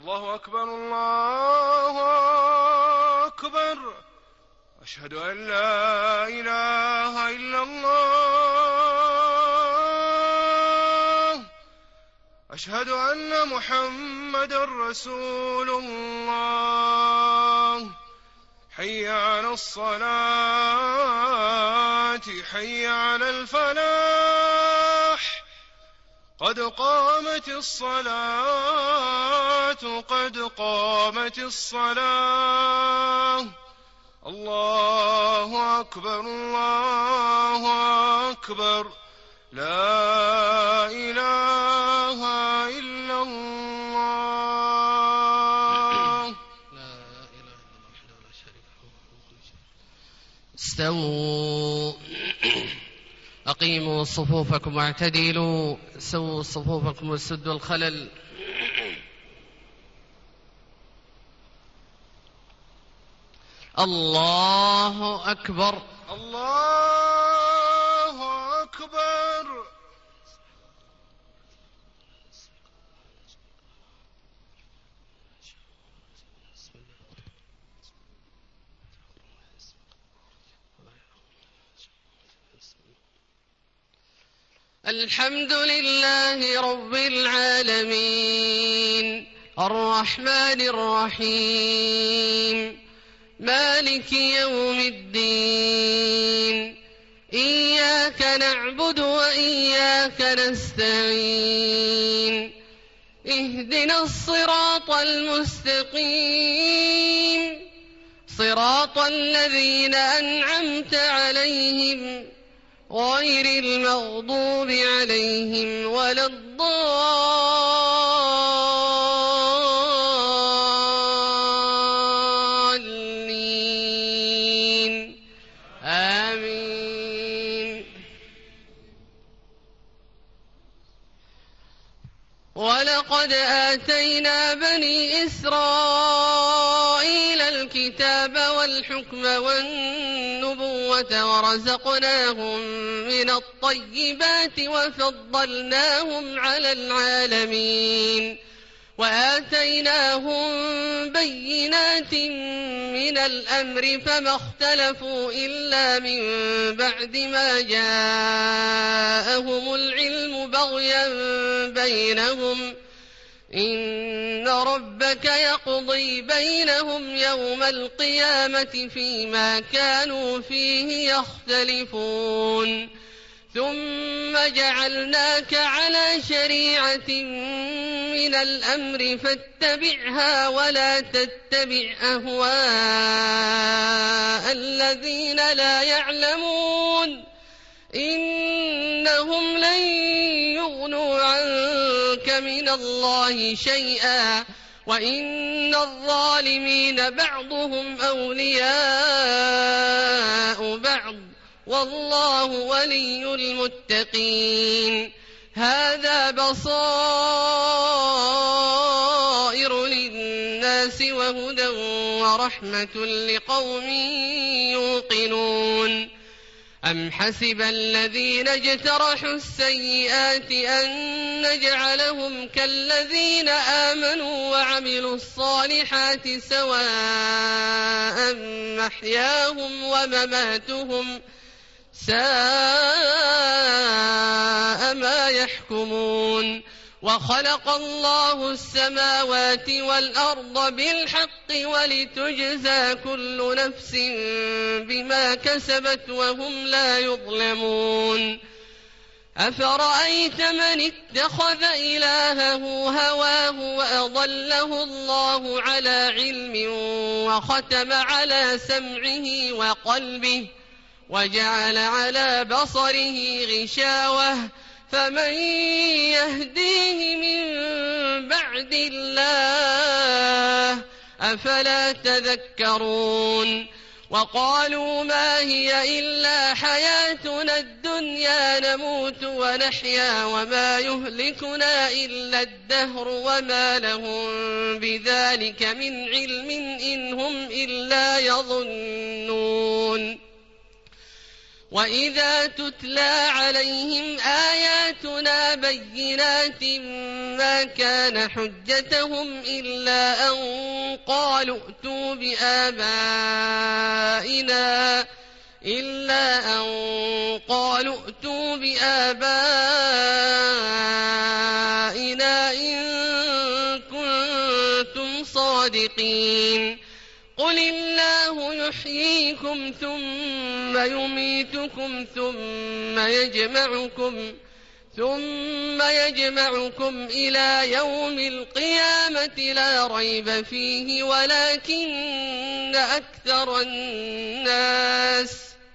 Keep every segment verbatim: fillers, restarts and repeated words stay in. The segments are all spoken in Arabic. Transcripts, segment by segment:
الله أكبر الله أكبر. أشهد أن لا إله إلا الله. أشهد أن محمدًا رسول الله. حي على الصلاة حي على الفلاح. قد قامت الصلاة قد قامت الصلاة. الله أكبر الله أكبر. لا إله إلا الله. لا إله إلا الله وحده لا شريك له. استووا أقيموا صفوفكم واعتدلوا. سووا صفوفكم وسدوا الخلل. الله أكبر الله أكبر. الحمد لله رب العالمين الرحمن الرحيم مالك يوم الدين. إياك نعبد وإياك نستعين. اهدنا الصراط المستقيم صراط الذين أنعمت عليهم غير المغضوب عليهم ولا الضالين. آمين. ولقد آتينا بني إسرائيل الكتاب والحكم والنبوة ورزقناهم من الطيبات وفضلناهم على العالمين وآتيناهم بينات من الأمر فما اختلفوا إلا من بعد ما جاءهم العلم بغيا بينهم. إن ربك يقضي بينهم يوم القيامة فيما كانوا فيه يختلفون. ثم جعلناك على شريعة من الأمر فاتبعها ولا تتبع أهواء الذين لا يعلمون. إنهم لن يغنوا عنك من الله شيئا وإن الظالمين بعضهم أولياء بعض والله ولي المتقين. هذا بصائر للناس وهدى ورحمة لقوم يوقنون. أم حسب الذين اجترحوا السيئات أن نجعلهم كالذين آمنوا وعملوا الصالحات سواء محياهم ومماتهم ساء ما يحكمون. وخلق الله السماوات والأرض بالحق ولتجزى كل نفس بما كسبت وهم لا يظلمون. أفرأيت من اتخذ إلهه هواه وأضله الله على علم وختم على سمعه وقلبه وجعل على بصره غشاوة فمن يهديه من بعد الله أفلا تذكرون. وقالوا ما هي إلا حياتنا الدنيا نموت ونحيا وما يهلكنا إلا الدهر وما لهم بذلك من علم إن هم إلا يظنون. وإذا تتلى عليهم آياتنا بينات ما كان حجتهم إلا أن قالوا ائتوا بآبائنا إلا أن قالوا ائتوا بآبائنا إن كنتم صادقين قل الله يحييكم ثم يميتكم ثم يجمعكم ثم يجمعكم إلى يوم القيامة لا ريب فيه ولكن أكثر الناس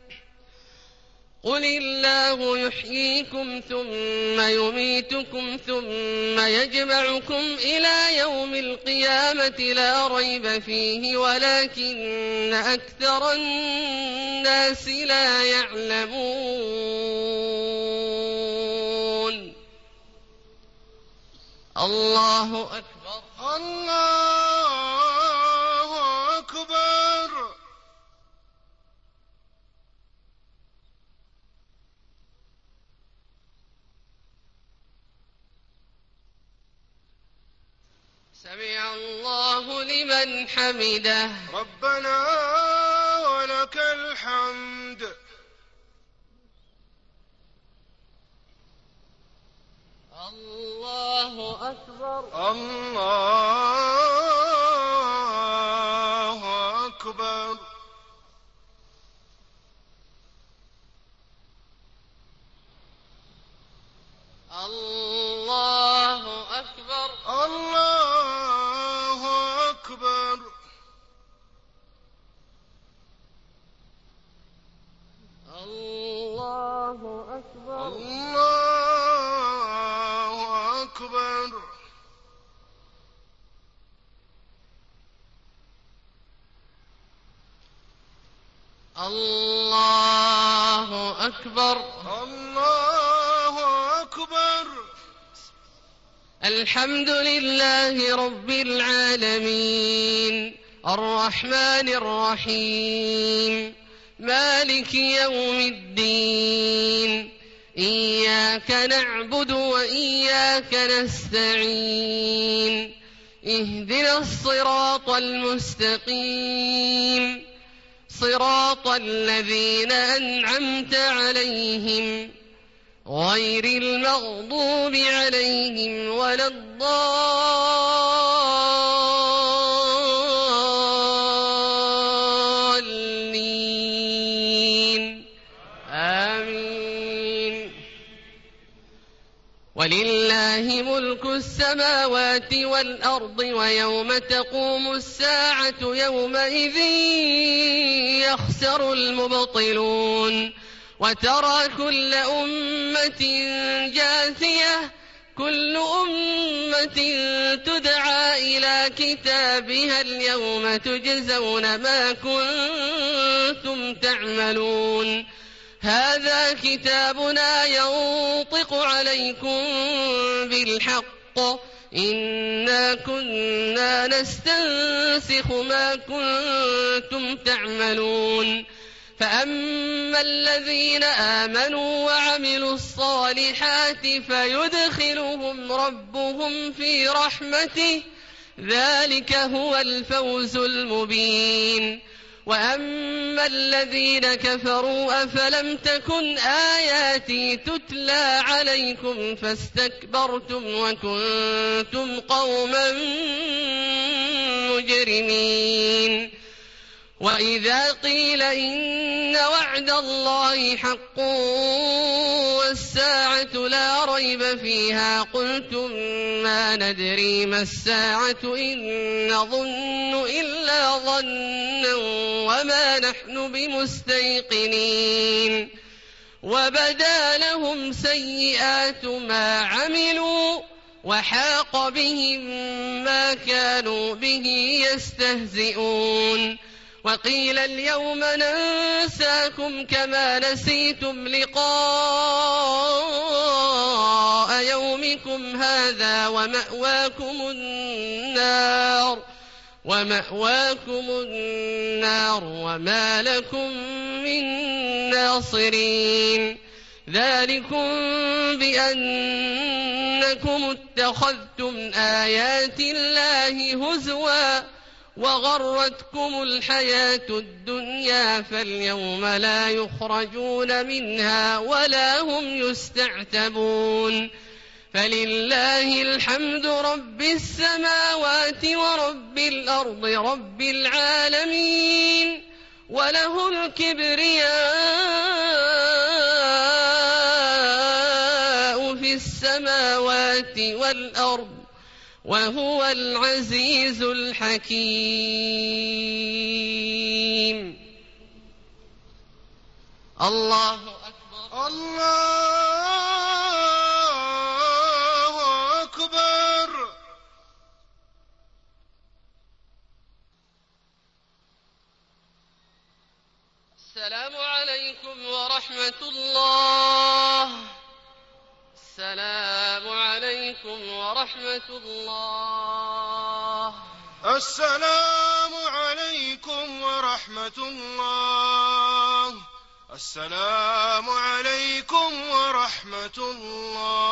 قل الله يحييكم ثم يميتكم ثم يجمعكم إلى يوم القيامة لا ريب فيه ولكن أكثر الناس لا يعلمون. الله أكبر. الله أكبر. سمع الله لمن حمده. ربنا ولك الحمد. الله أكبر. الله أكبر. الله أكبر. الله أكبر. الله أكبر. الله أكبر. الله أكبر. الله أكبر. الحمد لله رب العالمين الرحمن الرحيم مالك يوم الدين إياك نعبد وإياك نستعين اهدنا الصراط المستقيم صراط الذين أنعمت عليهم غير المغضوب عليهم ولا الضالين آمين. ولله ملك السماوات والأرض ويوم تقوم الساعة يومئذ يخسر المبطلون وترى كل أمة جاثية كل أمة تدعى إلى كتابها اليوم تجزون ما كنتم تعملون هذا كتابنا ينطق عليكم بالحق إنا كنا نستنسخ ما كنتم تعملون فأما الذين آمنوا وعملوا الصالحات فيدخلهم ربهم في رحمته ذلك هو الفوز المبين وأما الذين كفروا أفلم تكن آياتي تتلى عليكم فاستكبرتم وكنتم قوما مجرمين وإذا قيل إن وعد الله حق والساعة لا ريب فيها قلتم ما ندري ما الساعة إن نظن إلا ظنا وما نحن بمستيقنين وبدا لهم سيئات ما عملوا وحاق بهم ما كانوا به يستهزئون وقيل اليوم ننساكم كما نسيتم لقاء يومكم هذا ومأواكم النار ومأواكم النار وما لكم من ناصرين ذلكم بأنكم اتخذتم آيات الله هزوا وغرتكم الحياة الدنيا فاليوم لا يخرجون منها ولا هم يستعتبون فلله الحمد رب السماوات ورب الأرض رب العالمين وله الكبرياء في السماوات والأرض وهو العزيز الحكيم. الله أكبر. الله أكبر. السلام عليكم ورحمة الله. السلام عليكم ورحمة الله. السلام عليكم ورحمة الله. السلام عليكم ورحمة الله.